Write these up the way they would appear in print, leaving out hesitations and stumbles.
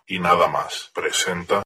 y nada más presenta.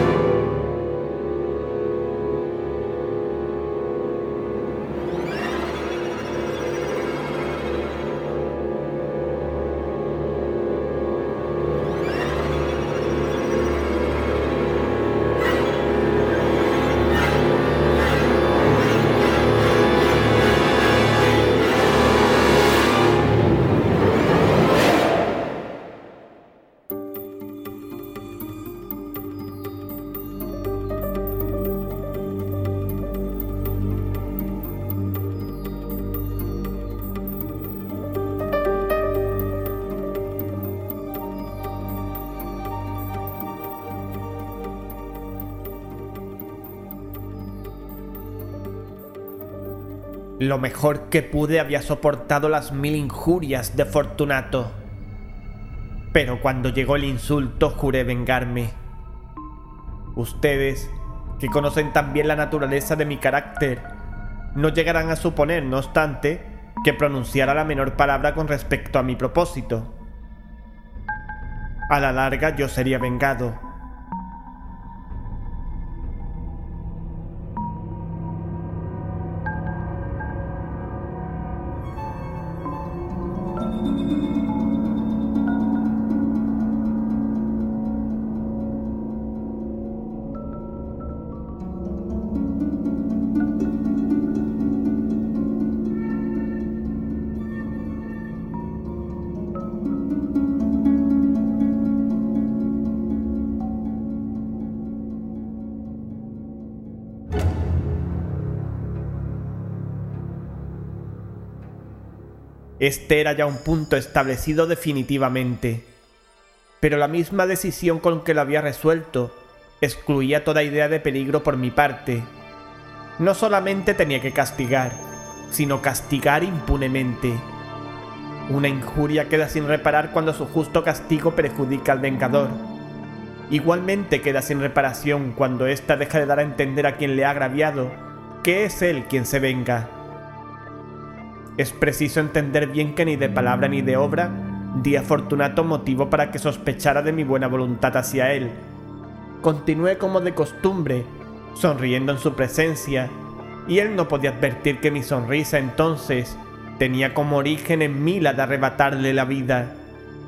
Lo mejor que pude había soportado las 1000 injurias de Fortunato. Pero cuando llegó el insulto juré vengarme. Ustedes, que conocen tan bien la naturaleza de mi carácter, no llegarán a suponer, no obstante, que pronunciara la menor palabra con respecto a mi propósito. A la larga yo sería vengado. Este era ya un punto establecido definitivamente, pero la misma decisión con que lo había resuelto excluía toda idea de peligro por mi parte. No solamente tenía que castigar, sino castigar impunemente. Una injuria queda sin reparar cuando su justo castigo perjudica al vengador. Igualmente queda sin reparación cuando ésta deja de dar a entender a quien le ha agraviado que es él quien se venga. Es preciso entender bien que ni de palabra ni de obra di a Fortunato motivo para que sospechara de mi buena voluntad hacia él. Continué como de costumbre, sonriendo en su presencia, y él no podía advertir que mi sonrisa entonces tenía como origen en mí la de arrebatarle la vida.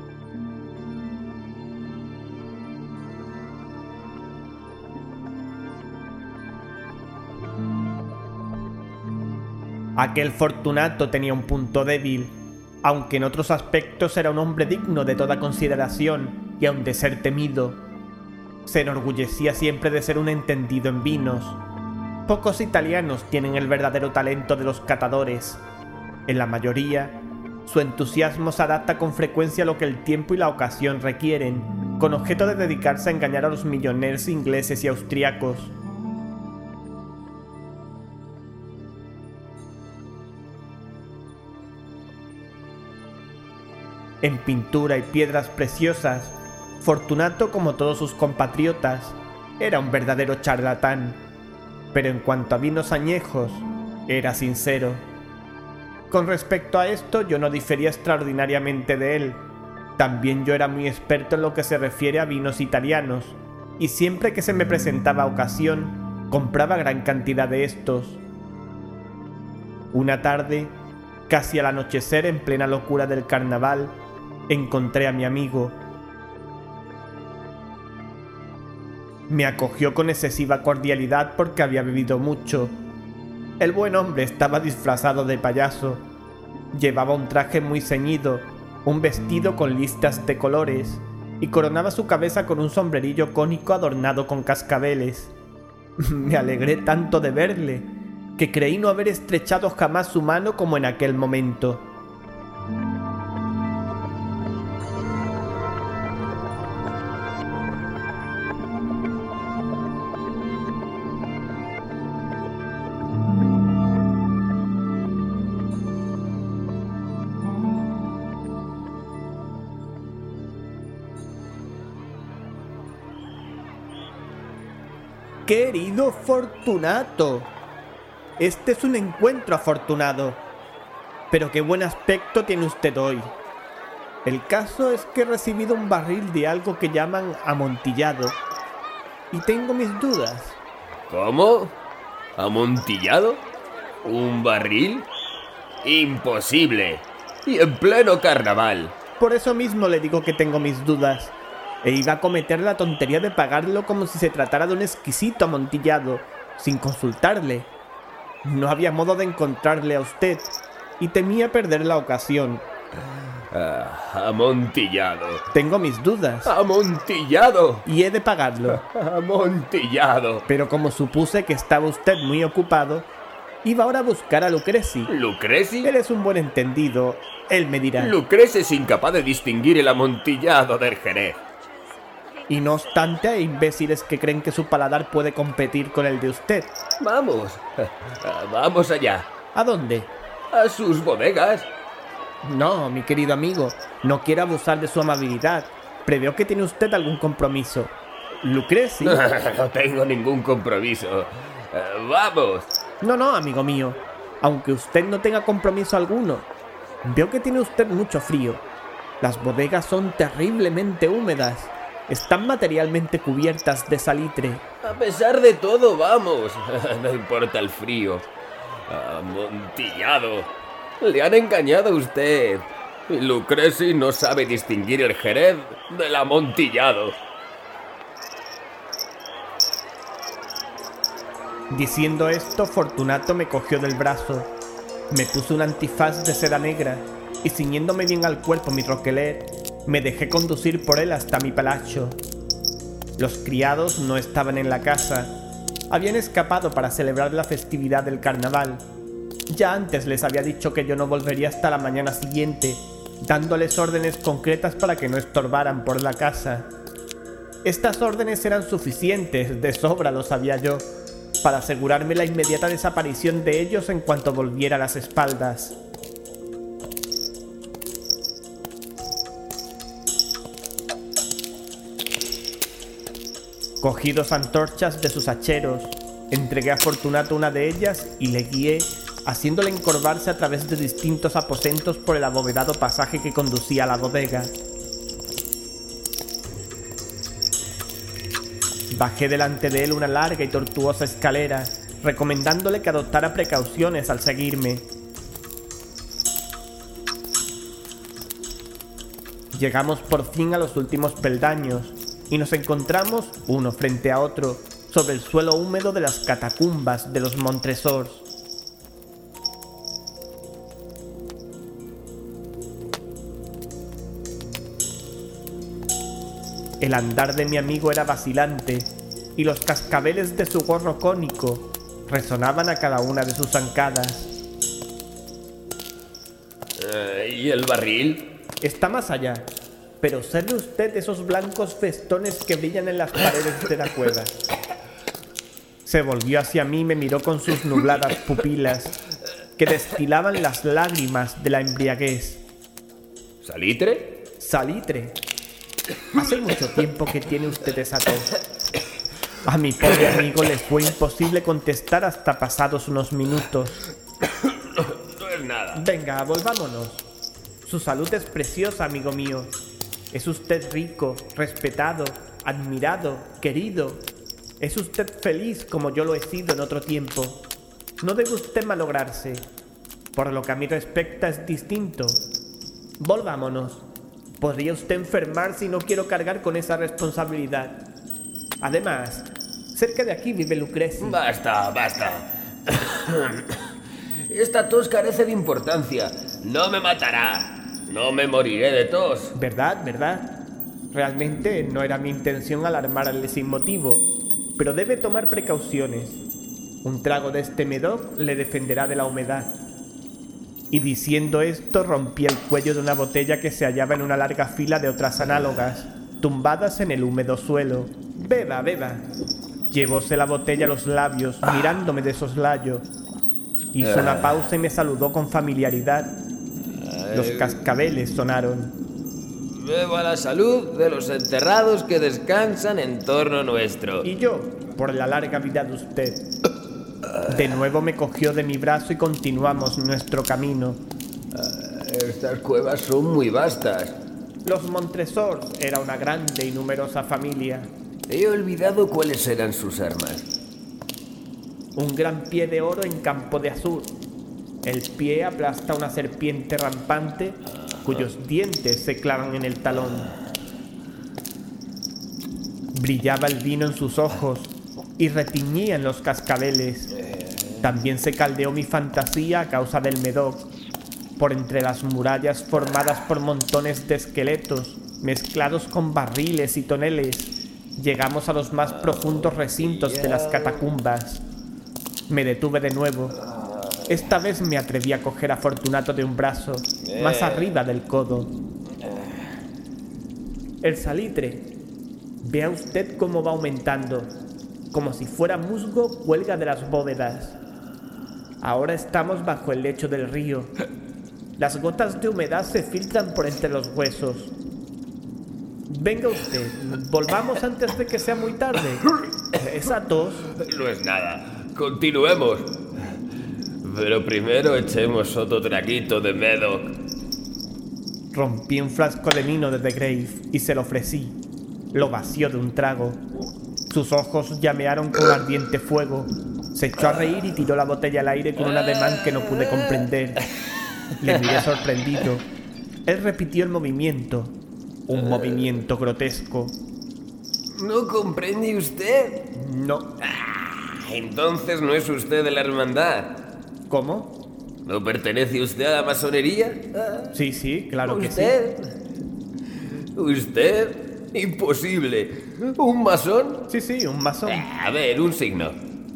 Aquel Fortunato tenía un punto débil, aunque en otros aspectos era un hombre digno de toda consideración y aun de ser temido. Se enorgullecía siempre de ser un entendido en vinos. Pocos italianos tienen el verdadero talento de los catadores. En la mayoría, su entusiasmo se adapta con frecuencia a lo que el tiempo y la ocasión requieren, con objeto de dedicarse a engañar a los millonarios ingleses y austriacos. En pintura y piedras preciosas, Fortunato, como todos sus compatriotas, era un verdadero charlatán, pero en cuanto a vinos añejos, era sincero. Con respecto a esto, yo no difería extraordinariamente de él. También yo era muy experto en lo que se refiere a vinos italianos, y siempre que se me presentaba ocasión, compraba gran cantidad de estos. Una tarde, casi al anochecer, en plena locura del carnaval, encontré a mi amigo. Me acogió con excesiva cordialidad porque había bebido mucho. El buen hombre estaba disfrazado de payaso. Llevaba un traje muy ceñido, un vestido con listas de colores, y coronaba su cabeza con un sombrerillo cónico adornado con cascabeles. Me alegré tanto de verle, que creí no haber estrechado jamás su mano como en aquel momento. Querido Fortunato, este es un encuentro afortunado. Pero qué buen aspecto tiene usted hoy. El caso es que he recibido un barril de algo que llaman amontillado y tengo mis dudas. ¿Cómo? ¿Amontillado? ¿Un barril? ¡Imposible! Y en pleno carnaval. Por eso mismo le digo que tengo mis dudas. E iba a cometer la tontería de pagarlo como si se tratara de un exquisito amontillado, sin consultarle. No había modo de encontrarle a usted y temía perder la ocasión. Amontillado. Tengo mis dudas. ¡Amontillado! Y he de pagarlo. ¡Amontillado! Pero como supuse que estaba usted muy ocupado, iba ahora a buscar a Lucreci. ¿Lucreci? Él es un buen entendido. Él me dirá. Lucreci es incapaz de distinguir el amontillado del Jerez. Y no obstante, hay imbéciles que creen que su paladar puede competir con el de usted. Vamos. Vamos allá. ¿A dónde? A sus bodegas. No, mi querido amigo, no quiero abusar de su amabilidad. Preveo que tiene usted algún compromiso. Lucreci. No tengo ningún compromiso. Vamos. No, amigo mío. Aunque usted no tenga compromiso alguno. Veo que tiene usted mucho frío. Las bodegas son terriblemente húmedas. Están materialmente cubiertas de salitre. A pesar de todo, vamos. No importa el frío. Amontillado. Le han engañado a usted. Lucreci no sabe distinguir el Jerez del amontillado. Diciendo esto, Fortunato me cogió del brazo. Me puso un antifaz de seda negra y ciñéndome bien al cuerpo mi roqueler, me dejé conducir por él hasta mi palacio. Los criados no estaban en la casa. Habían escapado para celebrar la festividad del carnaval. Ya antes les había dicho que yo no volvería hasta la mañana siguiente, dándoles órdenes concretas para que no estorbaran por la casa. Estas órdenes eran suficientes, de sobra lo sabía yo, para asegurarme la inmediata desaparición de ellos en cuanto volviera a las espaldas. Cogí 2 antorchas de sus hacheros, entregué a Fortunato una de ellas y le guié, haciéndole encorvarse a través de distintos aposentos por el abovedado pasaje que conducía a la bodega. Bajé delante de él una larga y tortuosa escalera, recomendándole que adoptara precauciones al seguirme. Llegamos por fin a los últimos peldaños y nos encontramos, uno frente a otro, sobre el suelo húmedo de las catacumbas de los Montresors. El andar de mi amigo era vacilante y los cascabeles de su gorro cónico resonaban a cada una de sus zancadas. ¿Y el barril? Está más allá, pero observe usted esos blancos festones que brillan en las paredes de la cueva. Se volvió hacia mí y me miró con sus nubladas pupilas, que destilaban las lágrimas de la embriaguez. ¿Salitre? Salitre. Hace mucho tiempo que tiene usted esa tos. A mi pobre amigo le fue imposible contestar hasta pasados unos minutos. No es nada. Venga, volvámonos. Su salud es preciosa, amigo mío. Es usted rico, respetado, admirado, querido. Es usted feliz como yo lo he sido en otro tiempo. No debe usted malograrse. Por lo que a mí respecta es distinto. Volvámonos. Podría usted enfermarse y no quiero cargar con esa responsabilidad. Además, cerca de aquí vive Lucreci. Basta. Esta tos carece de importancia. No me matará. No me moriré de tos. ¿Verdad? Realmente no era mi intención alarmarle sin motivo, pero debe tomar precauciones. Un trago de este Medoc le defenderá de la humedad. Y diciendo esto rompí el cuello de una botella que se hallaba en una larga fila de otras análogas, tumbadas en el húmedo suelo. Beba. Llevóse la botella a los labios, mirándome de soslayo. Hizo una pausa y me saludó con familiaridad. Los cascabeles sonaron. Beba la salud de los enterrados que descansan en torno nuestro. Y yo, por la larga vida de usted. De nuevo me cogió de mi brazo y continuamos nuestro camino. Estas cuevas son muy vastas. Los Montresors era una grande y numerosa familia. He olvidado cuáles eran sus armas. Un gran pie de oro en campo de azur. El pie aplasta una serpiente rampante cuyos dientes se clavan en el talón. Brillaba el vino en sus ojos y retiñía en los cascabeles. También se caldeó mi fantasía a causa del Médoc. Por entre las murallas formadas por montones de esqueletos mezclados con barriles y toneles, llegamos a los más profundos recintos de las catacumbas. Me detuve de nuevo. Esta vez me atreví a coger a Fortunato de un brazo, más arriba del codo. El salitre. Vea usted cómo va aumentando. Como si fuera musgo, cuelga de las bóvedas. Ahora estamos bajo el lecho del río. Las gotas de humedad se filtran por entre los huesos. Venga usted, volvamos antes de que sea muy tarde. Esa tos... No es nada. Continuemos. Pero primero echemos otro traguito de Médoc. Rompí un frasco de vino de The Grave y se lo ofrecí. Lo vació de un trago. Sus ojos llamearon con ardiente fuego. Se echó a reír y tiró la botella al aire con un ademán que no pude comprender. Le miré sorprendido. Él repitió el movimiento. Un movimiento grotesco. ¿No comprende usted? No. Entonces no es usted de la hermandad. ¿Cómo? ¿No pertenece usted a la masonería? Sí, claro que sí. ¿Usted? Imposible. ¿Un masón? Sí, un masón. A ver, un signo.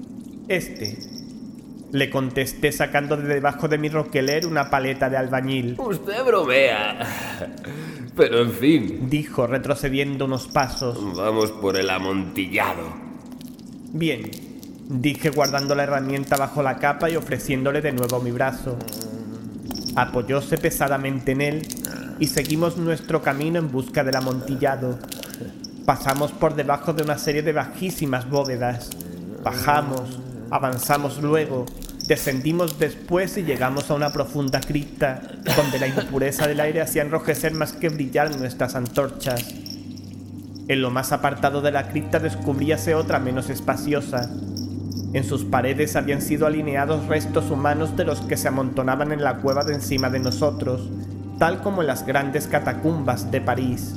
Le contesté sacando de debajo de mi roqueler una paleta de albañil. Usted bromea. Pero en fin. Dijo retrocediendo unos pasos. Vamos por el amontillado. Bien, dije guardando la herramienta bajo la capa y ofreciéndole de nuevo mi brazo. Apoyóse pesadamente en él y seguimos nuestro camino en busca del amontillado. Pasamos por debajo de una serie de bajísimas bóvedas. Bajamos, avanzamos luego, descendimos después y llegamos a una profunda cripta, donde la impureza del aire hacía enrojecer más que brillar nuestras antorchas. En lo más apartado de la cripta descubríase otra menos espaciosa. En sus paredes habían sido alineados restos humanos de los que se amontonaban en la cueva de encima de nosotros, tal como en las grandes catacumbas de París.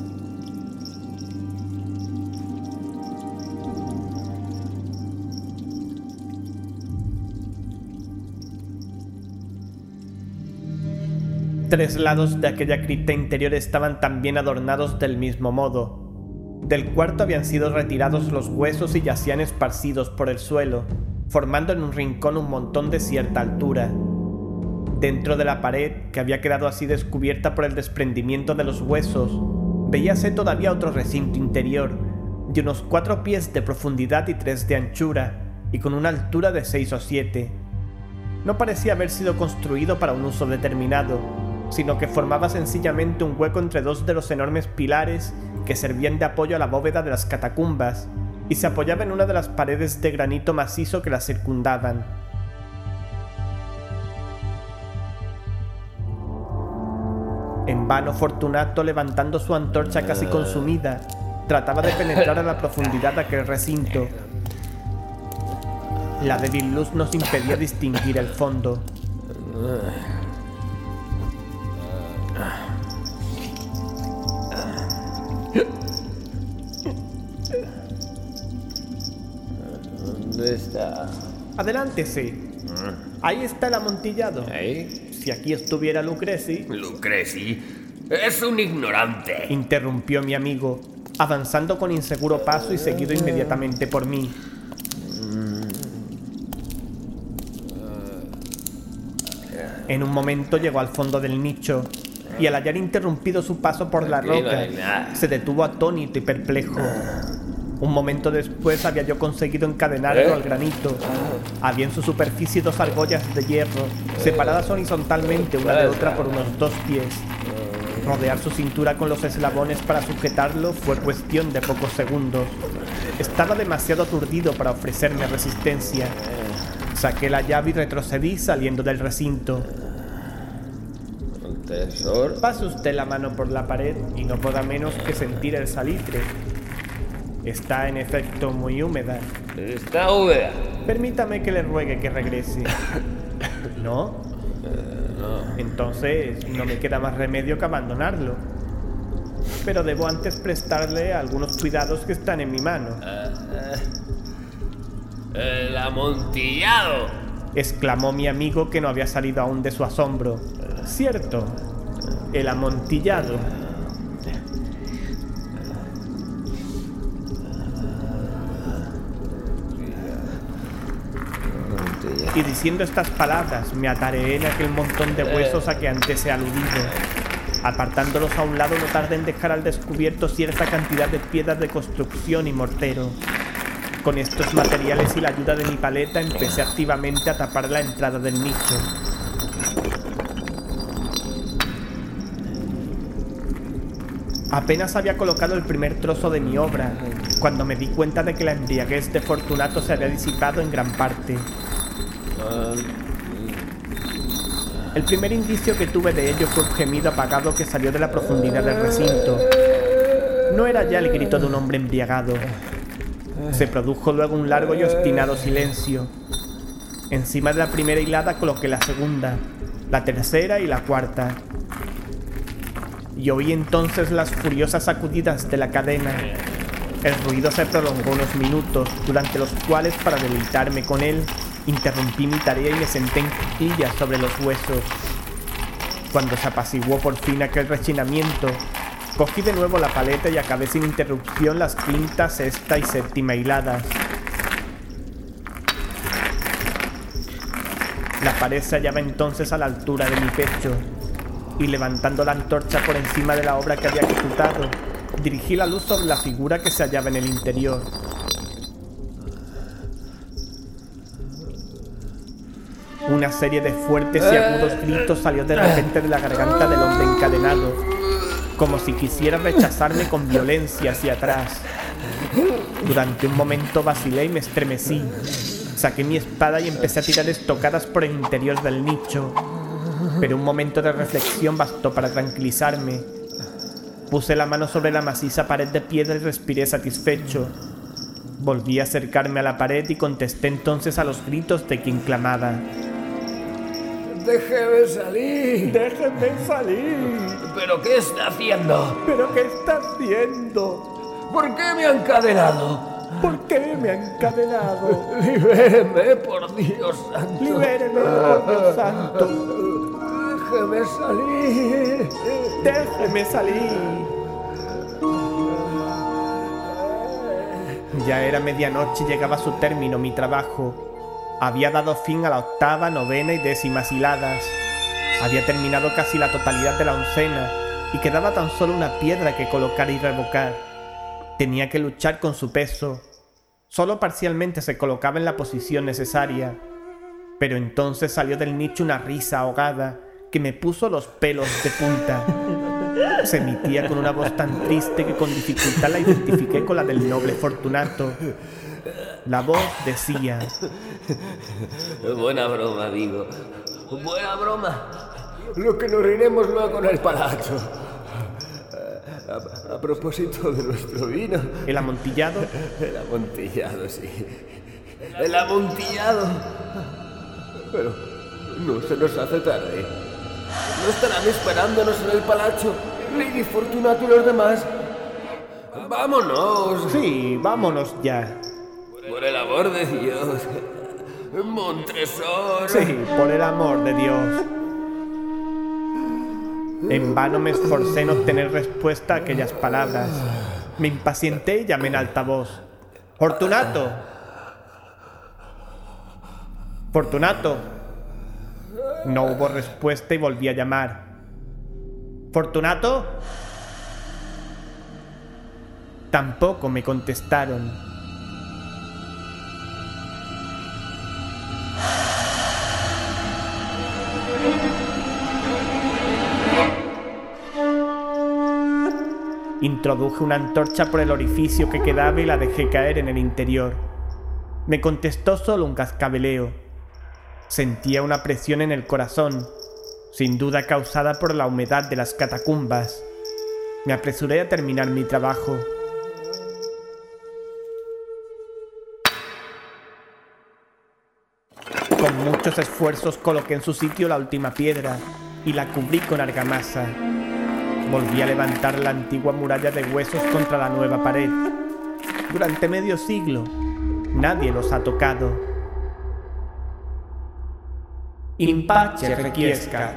Tres lados de aquella cripta interior estaban también adornados del mismo modo. Del cuarto habían sido retirados los huesos y yacían esparcidos por el suelo, formando en un rincón un montón de cierta altura. Dentro de la pared, que había quedado así descubierta por el desprendimiento de los huesos, veíase todavía otro recinto interior, de unos 4 pies de profundidad y 3 de anchura, y con una altura de 6 o 7. No parecía haber sido construido para un uso determinado, sino que formaba sencillamente un hueco entre dos de los enormes pilares que servían de apoyo a la bóveda de las catacumbas, y se apoyaba en una de las paredes de granito macizo que las circundaban. En vano Fortunato, levantando su antorcha casi consumida, trataba de penetrar a la profundidad de aquel recinto. La débil luz nos impedía distinguir el fondo. ¿Dónde está? Adelántese. Ahí está el amontillado. ¿Ahí? Si aquí estuviera Lucreci... Lucreci es un ignorante. Interrumpió mi amigo, avanzando con inseguro paso y seguido inmediatamente por mí. En un momento llegó al fondo del nicho y al hallar interrumpido su paso por la roca, se detuvo atónito y perplejo. Un momento después había yo conseguido encadenarlo al granito. Había en su superficie 2 argollas de hierro, separadas horizontalmente una de otra por unos 2 pies. Rodear su cintura con los eslabones para sujetarlo fue cuestión de pocos segundos. Estaba demasiado aturdido para ofrecerme resistencia. Saqué la llave y retrocedí saliendo del recinto. ¿Montresor? Pase usted la mano por la pared y no podrá menos que sentir el salitre. Está en efecto muy húmeda. Está húmeda. Permítame que le ruegue que regrese. ¿No? No. Entonces no me queda más remedio que abandonarlo. Pero debo antes prestarle algunos cuidados que están en mi mano. ¡El amontillado! Exclamó mi amigo, que no había salido aún de su asombro. Cierto, el amontillado. Y diciendo estas palabras me atareé en aquel montón de huesos a que antes he aludido. Apartándolos a un lado no tardé en dejar al descubierto cierta cantidad de piedras de construcción y mortero. Con estos materiales y la ayuda de mi paleta empecé activamente a tapar la entrada del nicho. Apenas había colocado el primer trozo de mi obra, cuando me di cuenta de que la embriaguez de Fortunato se había disipado en gran parte. El primer indicio que tuve de ello fue un gemido apagado que salió de la profundidad del recinto. No era ya el grito de un hombre embriagado. Se produjo luego un largo y obstinado silencio. Encima de la primera hilada coloqué la segunda, la tercera y la cuarta. Y oí entonces las furiosas sacudidas de la cadena. El ruido se prolongó unos minutos, durante los cuales, para deleitarme con él, interrumpí mi tarea y me senté en cuclillas sobre los huesos. Cuando se apaciguó por fin aquel rechinamiento, cogí de nuevo la paleta y acabé sin interrupción las quinta, sexta y séptima hiladas. La pared se hallaba entonces a la altura de mi pecho, y levantando la antorcha por encima de la obra que había ejecutado, dirigí la luz sobre la figura que se hallaba en el interior. Una serie de fuertes y agudos gritos salió de repente de la garganta del hombre encadenado, como si quisiera rechazarme con violencia hacia atrás. Durante un momento vacilé y me estremecí. Saqué mi espada y empecé a tirar estocadas por el interior del nicho, pero un momento de reflexión bastó para tranquilizarme. Puse la mano sobre la maciza pared de piedra y respiré satisfecho. Volví a acercarme a la pared y contesté entonces a los gritos de quien clamaba. ¡Déjeme salir! ¡Déjeme salir! ¿Pero qué está haciendo? ¿Pero qué está haciendo? ¿Por qué me ha encadenado? ¿Por qué me ha encadenado? ¡Libéreme, por Dios santo! ¡Libéreme, por Dios santo! ¡Déjeme salir! ¡Déjeme salir! Ya era medianoche y llegaba a su término mi trabajo. Había dado fin a la octava, novena y décimas hiladas. Había terminado casi la totalidad de la oncena y quedaba tan solo una piedra que colocar y revocar. Tenía que luchar con su peso. Solo parcialmente se colocaba en la posición necesaria. Pero entonces salió del nicho una risa ahogada que me puso los pelos de punta. Se emitía con una voz tan triste que con dificultad la identifiqué con la del noble Fortunato. La voz decía: Buena broma, amigo. Buena broma. Lo que nos reiremos luego en el palacio. A propósito de nuestro vino. ¿El amontillado? El amontillado, sí. El amontillado. Pero no se nos hace tarde. ¿No estarán esperándonos en el palacio Lady Fortunato y los demás? ¡Vámonos! Sí, vámonos ya. Por el amor de Dios. Montresor. Sí, por el amor de Dios. En vano me esforcé en obtener respuesta a aquellas palabras. Me impacienté y llamé en alta voz. ¡Fortunato! ¡Fortunato! No hubo respuesta y volví a llamar. ¿Fortunato? Tampoco me contestaron. Introduje una antorcha por el orificio que quedaba y la dejé caer en el interior. Me contestó solo un cascabeleo. Sentía una presión en el corazón. sin duda causada por la humedad de las catacumbas. Me apresuré a terminar mi trabajo. Con muchos esfuerzos coloqué en su sitio la última piedra y la cubrí con argamasa. Volví a levantar la antigua muralla de huesos contra la nueva pared. Durante medio siglo, nadie los ha tocado. In pace requiescat.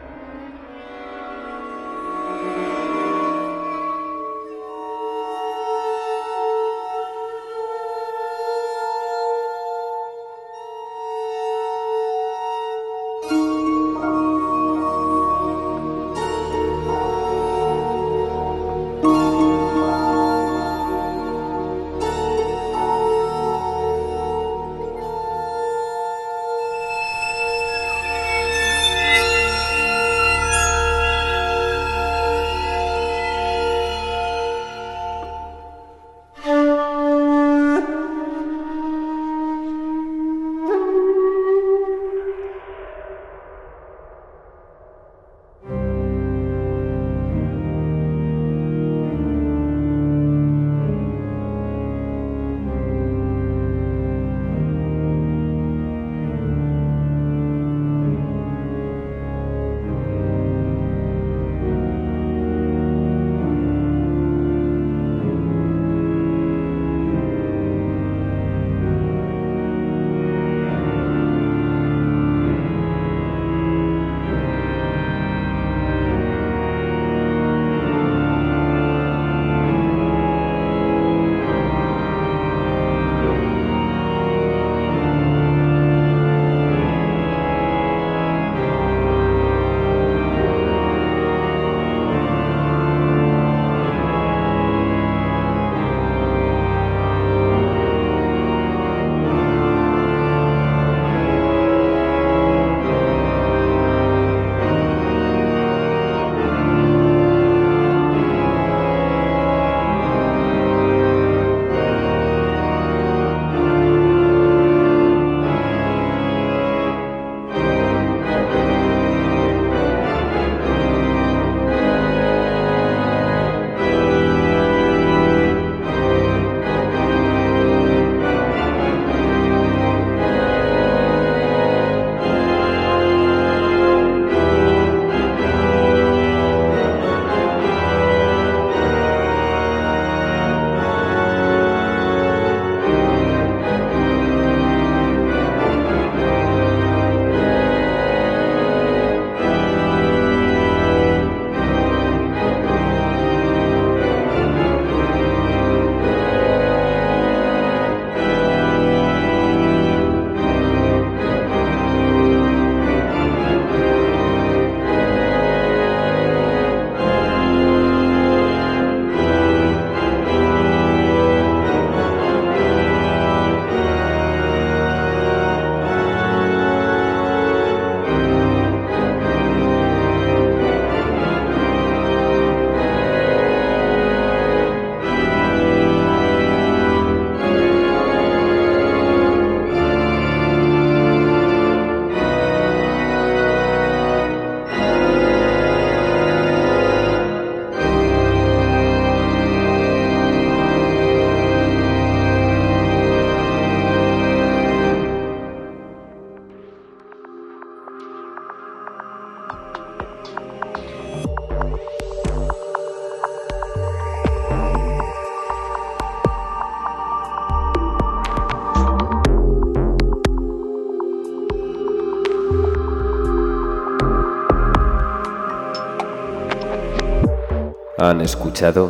Han escuchado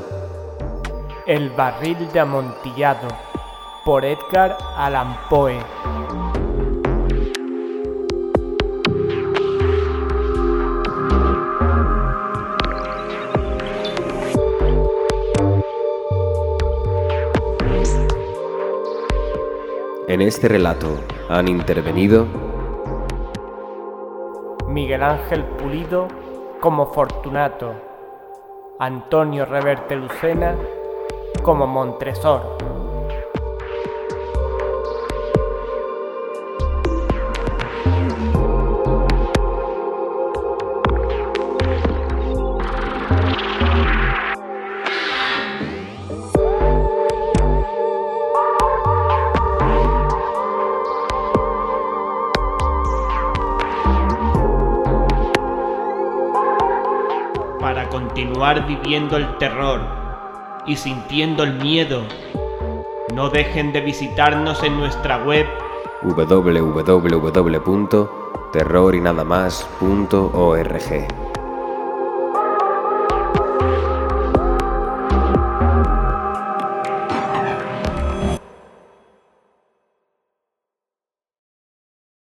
El barril de Amontillado por Edgar Allan Poe. En este relato han intervenido Miguel Ángel Pulido como Fortunato, Antonio Reverte Lucena como Montresor, para continuar viviendo el terror y sintiendo el miedo, no dejen de visitarnos en nuestra web www.terrorinadamas.org.